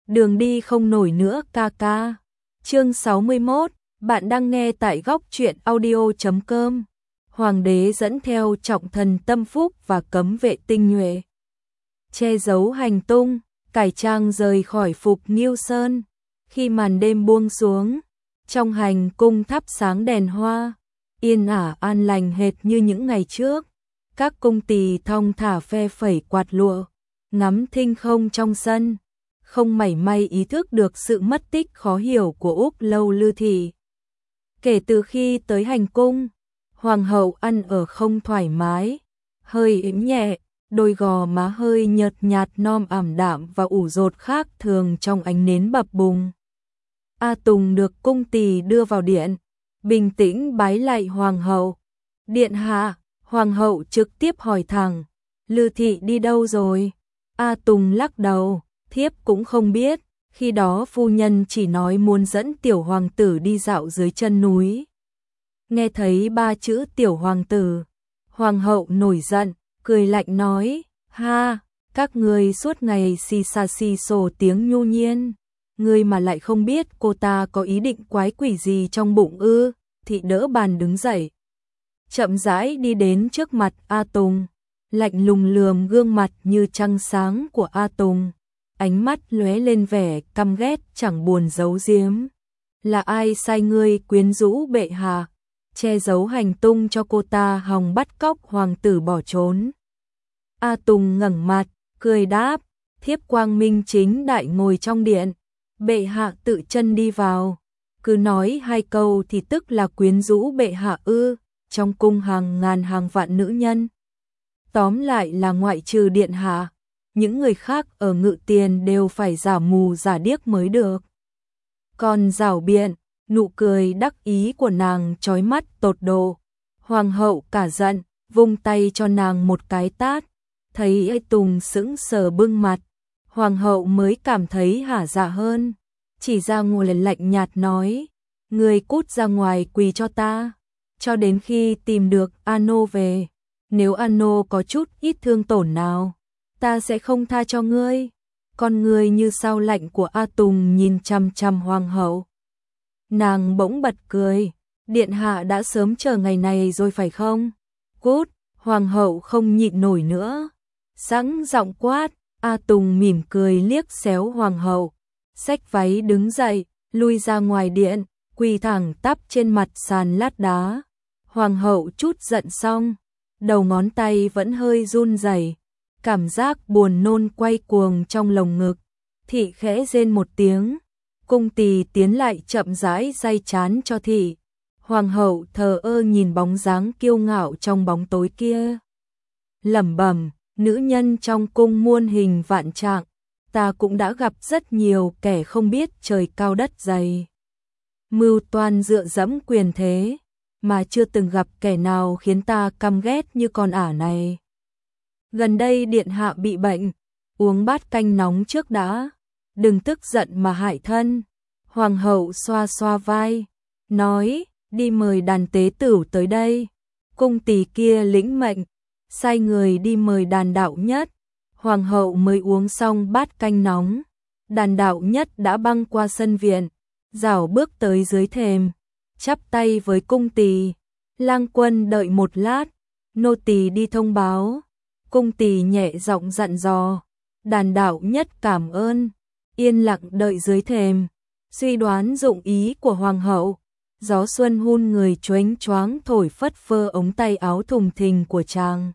đường đi không nổi nữa ca ca. Chương 61, bạn đang nghe tại góc truyện audio.com. Hoàng đế dẫn theo trọng thần tâm phúc và cấm vệ tinh nhuệ, che giấu hành tung, cải trang rời khỏi Phục Nghiêu Sơn. Khi màn đêm buông xuống, trong hành cung thắp sáng đèn hoa, yên ả an lành hệt như những ngày trước. Các cung tỳ thong thả phe phẩy quạt lụa, ngắm thinh không trong sân, không mảy may ý thức được sự mất tích khó hiểu của Úc Lâu Lư Thị. Kể từ khi tới hành cung, hoàng hậu ăn ở không thoải mái, hơi ỉm nhẹ, đôi gò má hơi nhợt nhạt non ảm đạm và ủ rột khác thường trong ánh nến bập bùng. A Tùng được cung tỳ đưa vào điện, bình tĩnh bái lạy hoàng hậu. Điện hạ, hoàng hậu trực tiếp hỏi thẳng, Lư Thị đi đâu rồi? A Tùng lắc đầu, thiếp cũng không biết, khi đó phu nhân chỉ nói muốn dẫn tiểu hoàng tử đi dạo dưới chân núi. Nghe thấy 3 chữ tiểu hoàng tử, hoàng hậu nổi giận, cười lạnh nói, ha, các người suốt ngày xì xà xì xồ tiếng nhu nhiên, người mà lại không biết cô ta có ý định quái quỷ gì trong bụng ư? Thị đỡ bàn đứng dậy, chậm rãi đi đến trước mặt A Tùng, lạnh lùng lườm gương mặt như trăng sáng của A Tùng, ánh mắt lóe lên vẻ căm ghét chẳng buồn giấu giếm. Là ai sai ngươi quyến rũ bệ hạ, che giấu hành tung cho cô ta hòng bắt cóc hoàng tử bỏ trốn? A Tùng ngẩng mặt, cười đáp, thiếp quang minh chính đại ngồi trong điện, bệ hạ tự chân đi vào, cứ nói 2 câu thì tức là quyến rũ bệ hạ ư? Trong cung hàng ngàn hàng vạn nữ nhân, tóm lại là ngoại trừ điện hạ, những người khác ở Ngự Tiền đều phải giả mù giả điếc mới được. Còn giảo biện, nụ cười đắc ý của nàng chói mắt tột độ. Hoàng hậu cả giận, vung tay cho nàng một cái tát. Thấy A Tùng sững sờ bưng mặt, hoàng hậu mới cảm thấy hả dạ hơn, chỉ ra ngồi lên lạnh nhạt nói, người cút ra ngoài quỳ cho ta, cho đến khi tìm được Ano về. Nếu Ano có chút ít thương tổn nào, ta sẽ không tha cho ngươi. Con người như sao lạnh của A Tùng nhìn chằm chằm hoàng hậu. Nàng bỗng bật cười, điện hạ đã sớm chờ ngày này rồi phải không? Cút, hoàng hậu không nhịn nổi nữa, sẵn giọng quát. A Tùng mỉm cười liếc xéo hoàng hậu, xách váy đứng dậy, lui ra ngoài điện, quỳ thẳng tắp trên mặt sàn lát đá. Hoàng hậu chút giận xong, đầu ngón tay vẫn hơi run rẩy, cảm giác buồn nôn quay cuồng trong lồng ngực. Thị khẽ rên một tiếng, cung tỳ tiến lại chậm rãi day trán cho thị. Hoàng hậu thờ ơ nhìn bóng dáng kiêu ngạo trong bóng tối kia, lẩm bẩm, nữ nhân trong cung muôn hình vạn trạng, ta cũng đã gặp rất nhiều kẻ không biết trời cao đất dày, mưu toan dựa dẫm quyền thế, mà chưa từng gặp kẻ nào khiến ta căm ghét như con ả này. Gần đây điện hạ bị bệnh, uống bát canh nóng trước đã, đừng tức giận mà hại thân. Hoàng hậu xoa xoa vai, nói, đi mời đàn tế tửu tới đây. Cung tỳ kia lĩnh mệnh, sai người đi mời đàn đạo nhất. Hoàng hậu mới uống xong bát canh nóng, đàn đạo nhất đã băng qua sân viện, rảo bước tới dưới thềm, chắp tay với cung tỳ, lang quân đợi một lát, nô tỳ đi thông báo. Cung tỳ nhẹ giọng dặn dò, đàn đạo nhất cảm ơn, yên lặng đợi dưới thềm, suy đoán dụng ý của hoàng hậu. Gió xuân hun người choáng choáng thổi phất phơ ống tay áo thùng thình của chàng.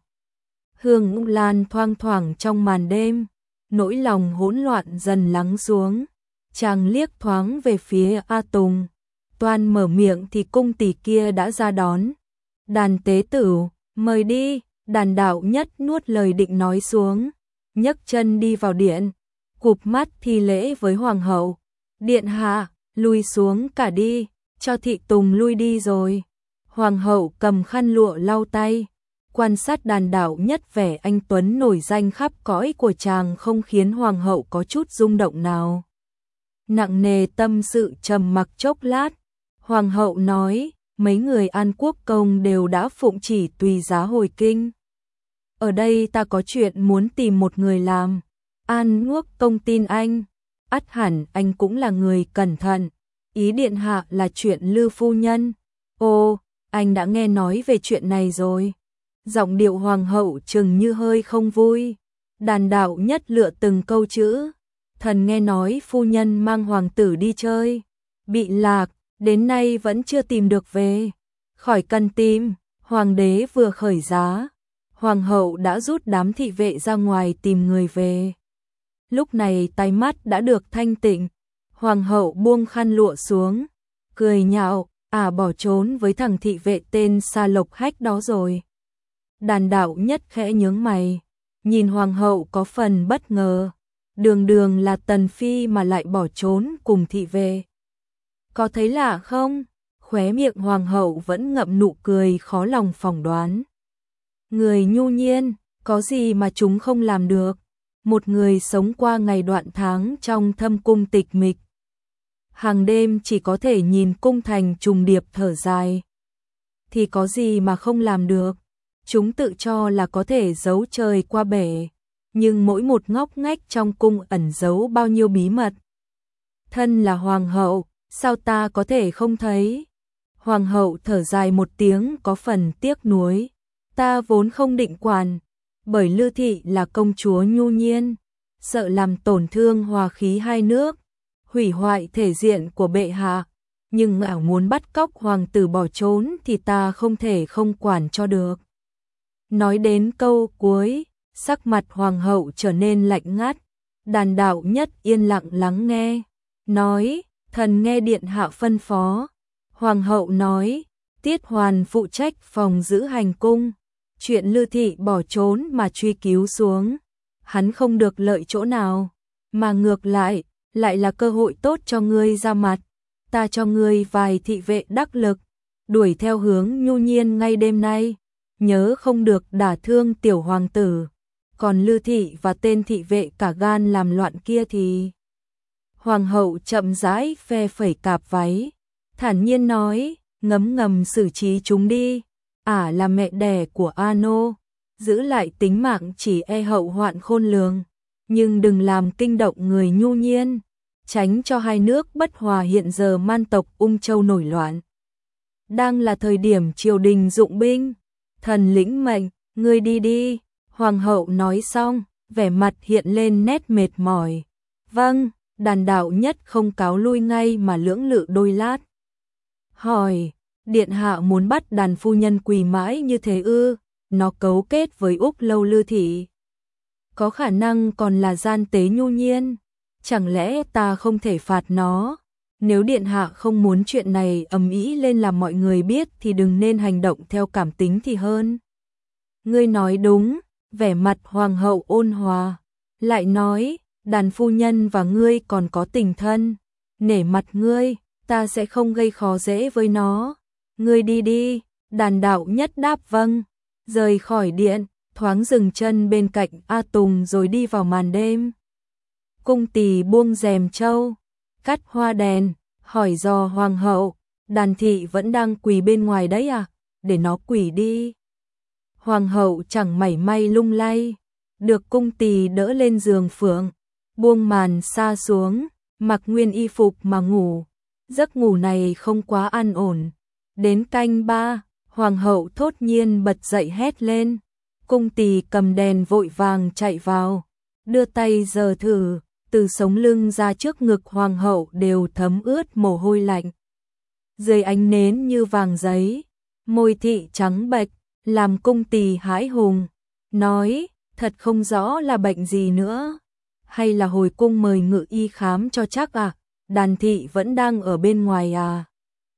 Hương lan thoang thoảng trong màn đêm, nỗi lòng hỗn loạn dần lắng xuống. Chàng liếc thoáng về phía A Tùng, toan mở miệng thì cung tỳ kia đã ra đón. Đàn tế tửu, mời đi. Đàn đạo nhất nuốt lời định nói xuống, nhấc chân đi vào điện, cụp mắt thi lễ với hoàng hậu. Điện hạ, lui xuống cả đi, cho thị tùng lui đi rồi. Hoàng hậu cầm khăn lụa lau tay, quan sát đàn đạo nhất. Vẻ anh tuấn nổi danh khắp cõi của chàng không khiến hoàng hậu có chút rung động nào. Nặng nề tâm sự trầm mặc chốc lát, hoàng hậu nói, mấy người An Quốc công đều đã phụng chỉ tùy giá hồi kinh. Ở đây ta có chuyện muốn tìm một người làm. An Quốc công tin anh. ắt hẳn anh cũng là người cẩn thận. Ý điện hạ là chuyện Lư phu nhân. Ô, anh đã nghe nói về chuyện này rồi. Giọng điệu hoàng hậu chừng như hơi không vui. Đàn đạo nhất lựa từng câu chữ. Thần nghe nói phu nhân mang hoàng tử đi chơi, bị lạc, đến nay vẫn chưa tìm được về. Khỏi cần tìm, hoàng đế vừa khởi giá, hoàng hậu đã rút đám thị vệ ra ngoài tìm người về. Lúc này tai mắt đã được thanh tịnh, hoàng hậu buông khăn lụa xuống, cười nhạo, bỏ trốn với thằng thị vệ tên Sa Lộc Hách đó rồi. Đàn đạo nhất khẽ nhướng mày, nhìn hoàng hậu có phần bất ngờ. Đường đường là tần phi mà lại bỏ trốn cùng thị vệ. Có thấy lạ không? Khóe miệng hoàng hậu vẫn ngậm nụ cười khó lòng phỏng đoán. Người nhu nhiên, có gì mà chúng không làm được? Một người sống qua ngày đoạn tháng trong thâm cung tịch mịch. Hàng đêm chỉ có thể nhìn cung thành trùng điệp thở dài. Thì có gì mà không làm được? Chúng tự cho là có thể giấu trời qua bể. Nhưng mỗi một ngóc ngách trong cung ẩn giấu bao nhiêu bí mật. Thân là hoàng hậu, sao ta có thể không thấy? Hoàng hậu thở dài một tiếng có phần tiếc nuối. Ta vốn không định quản, bởi Lư thị là công chúa nhu nhiên, sợ làm tổn thương hòa khí hai nước, hủy hoại thể diện của bệ hạ. Nhưng ảo muốn bắt cóc hoàng tử bỏ trốn thì ta không thể không quản cho được. Nói đến câu cuối, sắc mặt hoàng hậu trở nên lạnh ngắt. Đàn đạo nhất yên lặng lắng nghe, nói, thần nghe điện hạ phân phó. Hoàng hậu nói, Tiết Hoàn phụ trách phòng giữ hành cung. Chuyện Lư thị bỏ trốn mà truy cứu xuống, hắn không được lợi chỗ nào, mà ngược lại là cơ hội tốt cho ngươi ra mặt. Ta cho ngươi vài thị vệ đắc lực, đuổi theo hướng nhu nhiên ngay đêm nay, nhớ không được đả thương tiểu hoàng tử. Còn Lư thị và tên thị vệ cả gan làm loạn kia thì... Hoàng hậu chậm rãi phe phẩy cạp váy, thản nhiên nói, ngấm ngầm xử trí chúng đi. Là mẹ đẻ của Ano, giữ lại tính mạng chỉ e hậu hoạn khôn lường, nhưng đừng làm kinh động người nhu nhiên, tránh cho hai nước bất hòa. Hiện giờ man tộc Ung Châu nổi loạn, đang là thời điểm triều đình dụng binh, thần lĩnh mệnh, ngươi đi đi. Hoàng hậu nói xong, vẻ mặt hiện lên nét mệt mỏi. Vâng. Đàn đạo nhất không cáo lui ngay mà lưỡng lự đôi lát. Hỏi, điện hạ muốn bắt đàn phu nhân quỳ mãi như thế ư? Nó cấu kết với Úc Lâu Lư thị, có khả năng còn là gian tế nhu nhiên. Chẳng lẽ ta không thể phạt nó? Nếu điện hạ không muốn chuyện này ầm ĩ lên làm mọi người biết thì đừng nên hành động theo cảm tính thì hơn. Ngươi nói đúng. Vẻ mặt hoàng hậu ôn hòa, lại nói, đàn phu nhân và ngươi còn có tình thân, nể mặt ngươi, ta sẽ không gây khó dễ với nó. Ngươi đi đi. Đàn đạo nhất đáp vâng, rời khỏi điện, thoáng dừng chân bên cạnh A Tùng rồi đi vào màn đêm. Cung tỳ buông rèm trâu, cắt hoa đèn, hỏi dò hoàng hậu, đàn thị vẫn đang quỳ bên ngoài đấy à? Để nó quỳ đi. Hoàng hậu chẳng mảy may lung lay, được cung tỳ đỡ lên giường phượng, buông màn sa xuống, mặc nguyên y phục mà ngủ. Giấc ngủ này không quá an ổn. Đến canh 3, hoàng hậu thốt nhiên bật dậy hét lên. Cung tỳ cầm đèn vội vàng chạy vào, đưa tay giơ thử, từ sống lưng ra trước ngực hoàng hậu đều thấm ướt mồ hôi lạnh. Dưới ánh nến như vàng giấy, môi thị trắng bệch, làm cung tỳ hãi hùng, nói, thật không rõ là bệnh gì nữa, hay là hồi cung mời ngự y khám cho chắc à? Đàn thị vẫn đang ở bên ngoài à?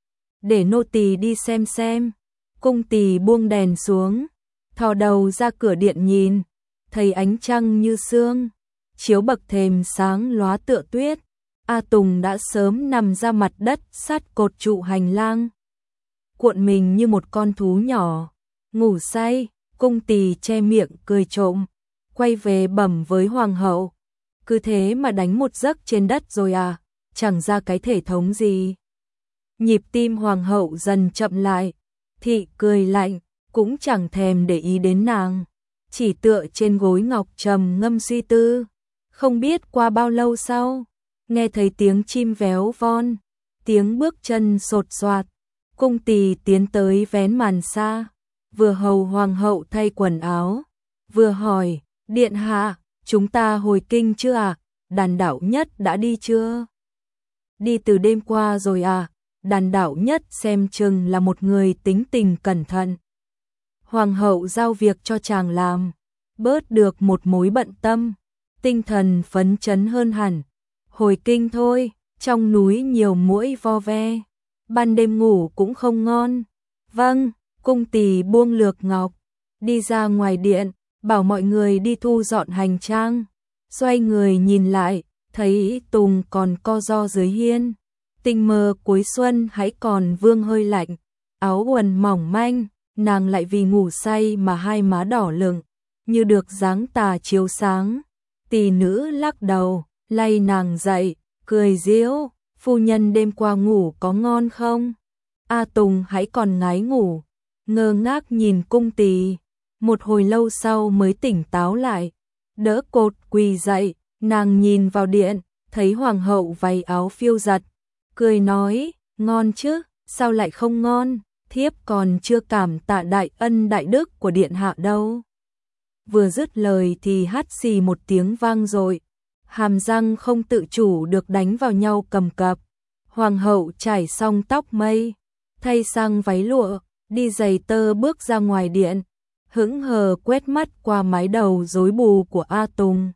Để nô tỳ đi xem. Cung tỳ buông đèn xuống, thò đầu ra cửa điện nhìn, thấy ánh trăng như sương, chiếu bậc thềm sáng lóa tựa tuyết. A Tùng đã sớm nằm ra mặt đất sát cột trụ hành lang, cuộn mình như một con thú nhỏ, ngủ say. Cung tỳ che miệng cười trộm, quay về bẩm với hoàng hậu, cứ thế mà đánh một giấc trên đất rồi à? Chẳng ra cái thể thống gì. Nhịp tim hoàng hậu dần chậm lại, thị cười lạnh, cũng chẳng thèm để ý đến nàng, chỉ tựa trên gối ngọc trầm ngâm suy tư. Không biết qua bao lâu sau, Nghe thấy tiếng chim véo von, tiếng bước chân sột soạt, cung tỳ tiến tới vén màn xa, vừa hầu hoàng hậu thay quần áo, vừa hỏi, điện hạ, chúng ta hồi kinh chưa ạ? Đàn Đạo Nhất đã đi chưa? Đi từ đêm qua rồi à? Đàn Đạo Nhất xem chừng là một người tính tình cẩn thận. Hoàng hậu giao việc cho chàng làm, bớt được một mối bận tâm, tinh thần phấn chấn hơn hẳn. Hồi kinh thôi, trong núi nhiều muỗi vo ve, ban đêm ngủ cũng không ngon. Vâng, cung tỳ buông lược ngọc, đi ra ngoài điện, bảo mọi người đi thu dọn hành trang. Xoay người nhìn lại, thấy Tùng còn co ro dưới hiên. Tình mơ cuối xuân hãy còn vương hơi lạnh, áo quần mỏng manh, nàng lại vì ngủ say mà hai má đỏ lửng, như được dáng tà chiếu sáng. Tỷ nữ lắc đầu, lay nàng dậy, cười giễu, phu nhân đêm qua ngủ có ngon không? A Tùng hãy còn ngái ngủ, ngơ ngác nhìn cung tỳ, một hồi lâu sau mới tỉnh táo lại, đỡ cột quỳ dậy, nàng nhìn vào điện, thấy hoàng hậu váy áo phiêu giật, cười nói, ngon chứ, sao lại không ngon, thiếp còn chưa cảm tạ đại ân đại đức của điện hạ đâu. Vừa dứt lời thì hắt xì một tiếng vang dội, hàm răng không tự chủ được đánh vào nhau cầm cập. Hoàng hậu chải xong tóc mây, thay sang váy lụa, đi giày tơ bước ra ngoài điện, hững hờ quét mắt qua mái đầu rối bù của A Tùng.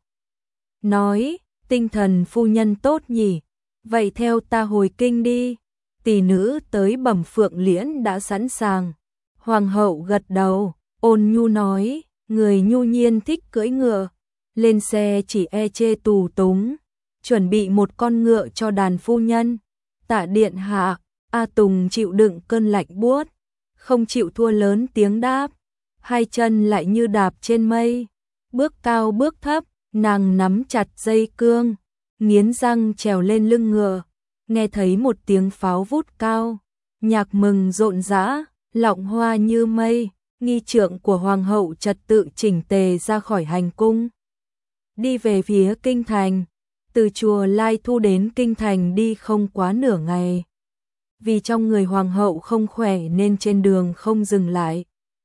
Nói, tinh thần phu nhân tốt nhỉ, vậy theo ta hồi kinh đi. Tỷ nữ tới bẩm Phượng Liễn đã sẵn sàng. Hoàng hậu gật đầu, ôn nhu nói, người nhu nhiên thích cưỡi ngựa, lên xe chỉ e chê tù túng, chuẩn bị một con ngựa cho đàn phu nhân. Tạ điện hạ. A Tùng chịu đựng cơn lạnh buốt, không chịu thua lớn tiếng đáp, hai chân lại như đạp trên mây, bước cao bước thấp, nàng nắm chặt dây cương, nghiến răng trèo lên lưng ngựa, nghe thấy một tiếng pháo vút cao, nhạc mừng rộn rã, lọng hoa như mây, nghi trượng của hoàng hậu trật tự chỉnh tề ra khỏi hành cung, đi về phía kinh thành. Từ chùa Lai Thu đến kinh thành đi không quá nửa ngày. Vì trong người hoàng hậu không khỏe nên trên đường không dừng lại.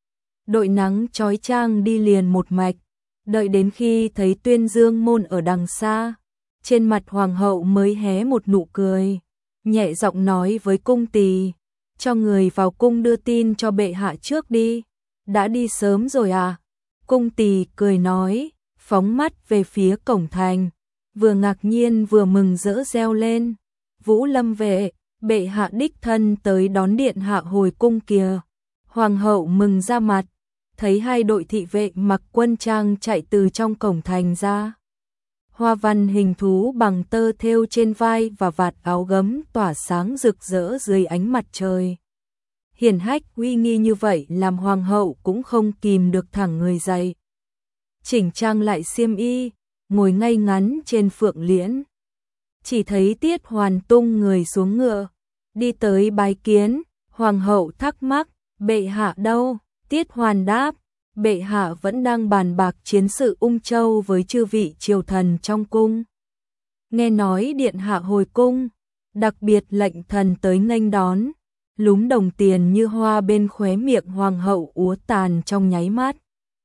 Đội nắng chói chang đi liền một mạch, đợi đến khi thấy Tuyên Dương môn ở đằng xa, trên mặt hoàng hậu mới hé một nụ cười, nhẹ giọng nói với cung tỳ, cho người vào cung đưa tin cho bệ hạ trước đi. Đã đi sớm rồi à? Cung tỳ cười nói, phóng mắt về phía cổng thành, vừa ngạc nhiên vừa mừng rỡ reo lên, Vũ Lâm vệ, bệ hạ đích thân tới đón điện hạ hồi cung kìa. Hoàng hậu mừng ra mặt, thấy hai đội thị vệ mặc quân trang chạy từ trong cổng thành ra. Hoa văn hình thú bằng tơ thêu trên vai và vạt áo gấm tỏa sáng rực rỡ dưới ánh mặt trời. Hiển hách uy nghi như vậy làm hoàng hậu cũng không kìm được thẳng người dậy. Chỉnh trang lại xiêm y, ngồi ngay ngắn trên Phượng Liễn. Chỉ thấy Tiết Hoàn tung người xuống ngựa, đi tới bái kiến. Hoàng hậu thắc mắc, bệ hạ đâu? Tiết Hoàn đáp, bệ hạ vẫn đang bàn bạc chiến sự Ung Châu với chư vị triều thần trong cung. Nghe nói điện hạ hồi cung, đặc biệt lệnh thần tới nghênh đón. Lúm đồng tiền như hoa bên khóe miệng hoàng hậu úa tàn trong nháy mắt.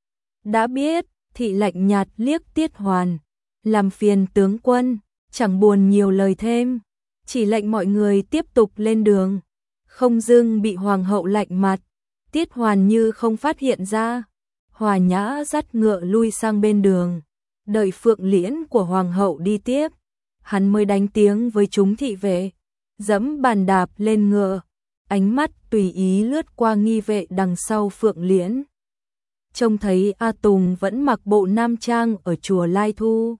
Đã biết, thị lạnh nhạt liếc Tiết Hoàn, làm phiền tướng quân, chẳng buồn nhiều lời thêm, chỉ lệnh mọi người tiếp tục lên đường. Không dưng bị hoàng hậu lạnh mặt, Tiết Hoàn như không phát hiện ra, hòa nhã dắt ngựa lui sang bên đường, đợi Phượng Liễn của hoàng hậu đi tiếp, hắn mới đánh tiếng với chúng thị vệ, dẫm bàn đạp lên ngựa, ánh mắt tùy ý lướt qua nghi vệ đằng sau Phượng Liễn. Trông thấy A Tùng vẫn mặc bộ nam trang ở chùa Lai Thu,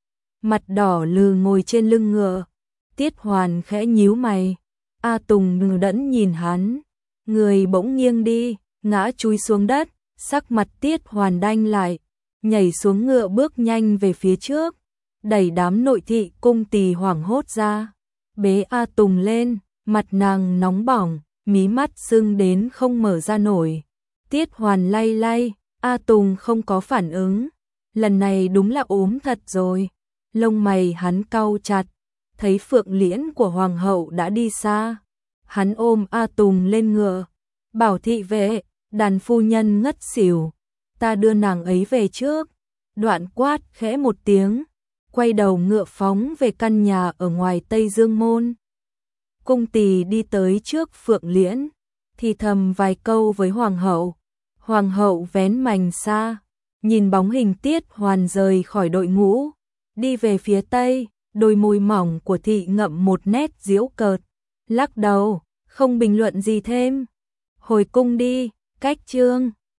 mặt đỏ lừ ngồi trên lưng ngựa. Tiết Hoàn khẽ nhíu mày, A Tùng ngừ đẫn nhìn hắn, người bỗng nghiêng đi, ngã chúi xuống đất, sắc mặt Tiết Hoàn đanh lại, nhảy xuống ngựa bước nhanh về phía trước, đẩy đám nội thị cung tỳ hoảng hốt ra, bế A Tùng lên, mặt nàng nóng bỏng, mí mắt sưng đến không mở ra nổi. Tiết Hoàn lay lay, A Tùng không có phản ứng, lần này đúng là ốm thật rồi, lông mày hắn cau chặt, thấy phượng liễn của hoàng hậu đã đi xa. Hắn ôm A Tùng lên ngựa, bảo thị vệ, đàn phu nhân ngất xỉu, ta đưa nàng ấy về trước. Đoạn quát khẽ một tiếng, quay đầu ngựa phóng về căn nhà ở ngoài Tây Dương Môn. Cung tỳ đi tới trước phượng liễn, thì thầm vài câu với hoàng hậu. Hoàng hậu vén mành xa, nhìn bóng hình Tiết Hoàn rời khỏi đội ngũ, đi về phía tây, đôi môi mỏng của thị ngậm một nét giễu cợt, lắc đầu, không bình luận gì thêm. Hồi cung đi, cách chương.